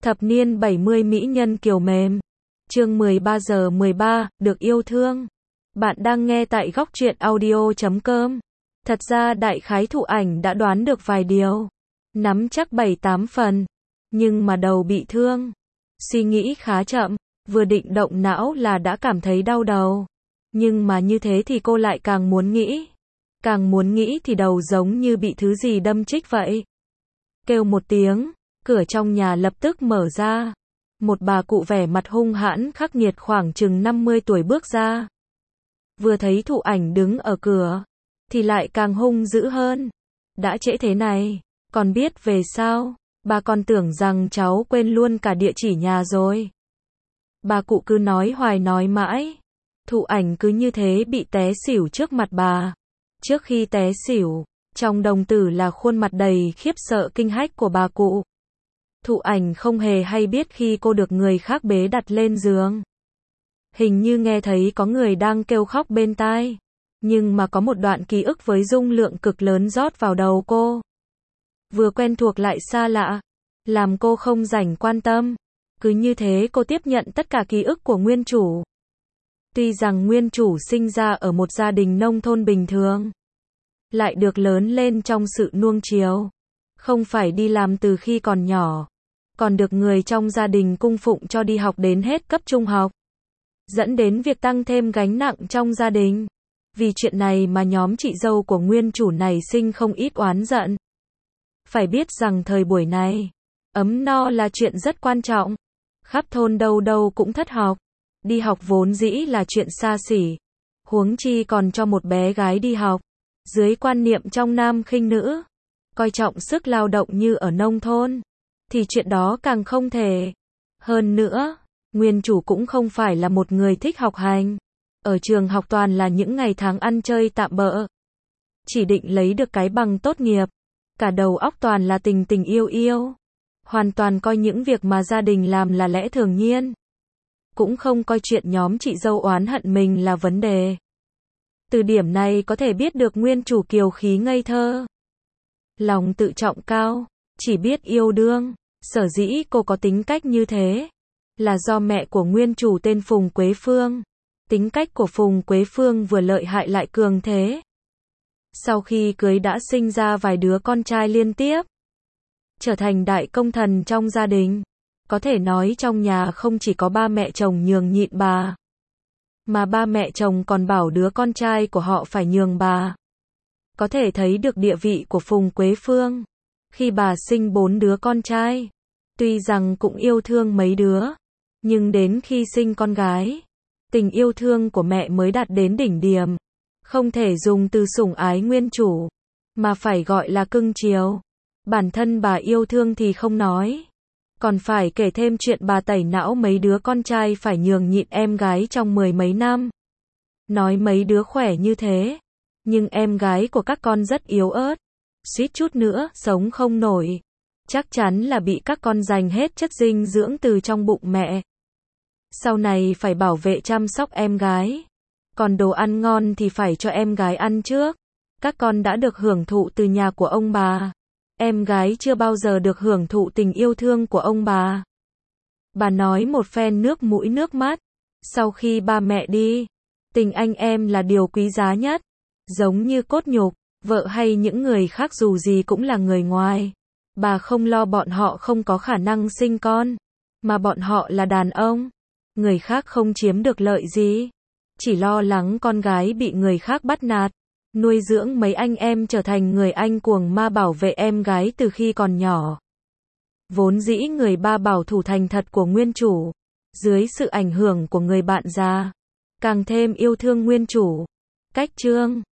Thập niên 70 mỹ nhân kiều mềm. Chương 13 giờ 13, được yêu thương. Bạn đang nghe tại góc truyện audio.com. Thật ra đại khái Thụ Ảnh đã đoán được vài điều, nắm chắc 7-8 phần, nhưng mà đầu bị thương. Suy nghĩ khá chậm, vừa định động não là đã cảm thấy đau đầu. Nhưng mà như thế thì cô lại càng muốn nghĩ. Càng muốn nghĩ thì đầu giống như bị thứ gì đâm chích vậy. Kêu một tiếng, cửa trong nhà lập tức mở ra. Một bà cụ vẻ mặt hung hãn khắc nghiệt khoảng chừng 50 tuổi bước ra. Vừa thấy Thụ Ảnh đứng ở cửa, thì lại càng hung dữ hơn. Đã trễ thế này, còn biết về sao? Bà còn tưởng rằng cháu quên luôn cả địa chỉ nhà rồi. Bà cụ cứ nói hoài nói mãi. Thụ Ảnh cứ như thế bị té xỉu trước mặt bà. Trước khi té xỉu, trong đồng tử là khuôn mặt đầy khiếp sợ kinh hách của bà cụ. Thụ Ảnh không hề hay biết khi cô được người khác bế đặt lên giường. Hình như nghe thấy có người đang kêu khóc bên tai. Nhưng mà có một đoạn ký ức với dung lượng cực lớn rót vào đầu cô. Vừa quen thuộc lại xa lạ, làm cô không rảnh quan tâm. Cứ như thế cô tiếp nhận tất cả ký ức của nguyên chủ. Tuy rằng nguyên chủ sinh ra ở một gia đình nông thôn bình thường, lại được lớn lên trong sự nuông chiều, không phải đi làm từ khi còn nhỏ, còn được người trong gia đình cung phụng cho đi học đến hết cấp trung học, dẫn đến việc tăng thêm gánh nặng trong gia đình. Vì chuyện này mà nhóm chị dâu của nguyên chủ này sinh không ít oán giận. Phải biết rằng thời buổi này, ấm no là chuyện rất quan trọng. Khắp thôn đâu đâu cũng thất học. Đi học vốn dĩ là chuyện xa xỉ. Huống chi còn cho một bé gái đi học. Dưới quan niệm trọng nam khinh nữ, coi trọng sức lao động như ở nông thôn, thì chuyện đó càng không thể. Hơn nữa, nguyên chủ cũng không phải là một người thích học hành. Ở trường học toàn là những ngày tháng ăn chơi tạm bợ. Chỉ định lấy được cái bằng tốt nghiệp. Cả đầu óc toàn là tình tình yêu yêu. Hoàn toàn coi những việc mà gia đình làm là lẽ thường nhiên. Cũng không coi chuyện nhóm chị dâu oán hận mình là vấn đề. Từ điểm này có thể biết được nguyên chủ kiều khí ngây thơ. Lòng tự trọng cao, chỉ biết yêu đương. Sở dĩ cô có tính cách như thế, là do mẹ của nguyên chủ tên Phùng Quế Phương. Tính cách của Phùng Quế Phương vừa lợi hại lại cường thế. Sau khi cưới đã sinh ra vài đứa con trai liên tiếp, trở thành đại công thần trong gia đình. Có thể nói trong nhà không chỉ có ba mẹ chồng nhường nhịn bà, mà ba mẹ chồng còn bảo đứa con trai của họ phải nhường bà. Có thể thấy được địa vị của Phùng Quế Phương. Khi bà sinh 4 đứa con trai, tuy rằng cũng yêu thương mấy đứa, nhưng đến khi sinh con gái, tình yêu thương của mẹ mới đạt đến đỉnh điểm. Không thể dùng từ sủng ái nguyên chủ, mà phải gọi là cưng chiều. Bản thân bà yêu thương thì không nói, còn phải kể thêm chuyện bà tẩy não mấy đứa con trai phải nhường nhịn em gái trong 10 mấy năm. Nói mấy đứa khỏe như thế, nhưng em gái của các con rất yếu ớt, suýt chút nữa sống không nổi. Chắc chắn là bị các con giành hết chất dinh dưỡng từ trong bụng mẹ. Sau này phải bảo vệ chăm sóc em gái. Còn đồ ăn ngon thì phải cho em gái ăn trước. Các con đã được hưởng thụ từ nhà của ông bà. Em gái chưa bao giờ được hưởng thụ tình yêu thương của ông bà. Bà nói một phen nước mũi nước mắt. Sau khi ba mẹ đi, tình anh em là điều quý giá nhất. Giống như cốt nhục, vợ hay những người khác dù gì cũng là người ngoài. Bà không lo bọn họ không có khả năng sinh con, mà bọn họ là đàn ông. Người khác không chiếm được lợi gì. Chỉ lo lắng con gái bị người khác bắt nạt. Nuôi dưỡng mấy anh em trở thành người anh cuồng ma bảo vệ em gái từ khi còn nhỏ. Vốn dĩ người ba bảo thủ thành thật của nguyên chủ, dưới sự ảnh hưởng của người bạn già, càng thêm yêu thương nguyên chủ. Cách chương